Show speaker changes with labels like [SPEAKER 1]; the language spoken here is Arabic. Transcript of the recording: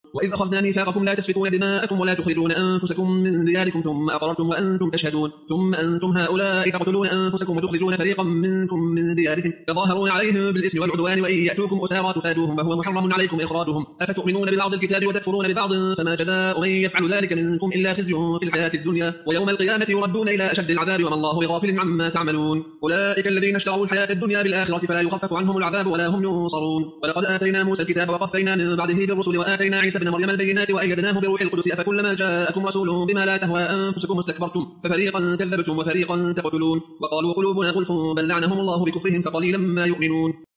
[SPEAKER 1] وإذ أخذنا ميثاقكم لا تسفكون دماءكم ولا تخرجون أنفسكم من دياركم ثم أقررتم وأنتم تشهدون ثم أنتم هؤلاء تقتلون أنفسكم وتخرجون فريقا منكم من ديارهم تظاهرون عليهم بالإثم والعدوان وإن يأتوكم أسارى تفادوهم وهو محرم عليكم إخراجهم أفتؤمنون ببعض الكتاب وتكفرون ببعض فما جزاء من يفعل ذلك منكم إلا خزي في الحياة الدنيا ويوم القيامة يردون إلى أشد العذاب وما الله بغافل عما تعملون أولئك الذين اشتروا الحياة الدنيا بالآخرة فلا يخفف عنهم العذاب ولا هم ينصرون ولقد آتينا موسى الكتاب وقفينا من بعده بالرسل وآتينا عيسى ابن مريم البينات وأيدناه بروح القدس أفكلما جاءكم رسول بما لا تهوى أنفسكم استكبرتم ففريقا كذبتم وفريقا تقتلون وقالوا قلوبنا غلف بل لعنهم الله بكفرهم فقليلا ما يؤمنون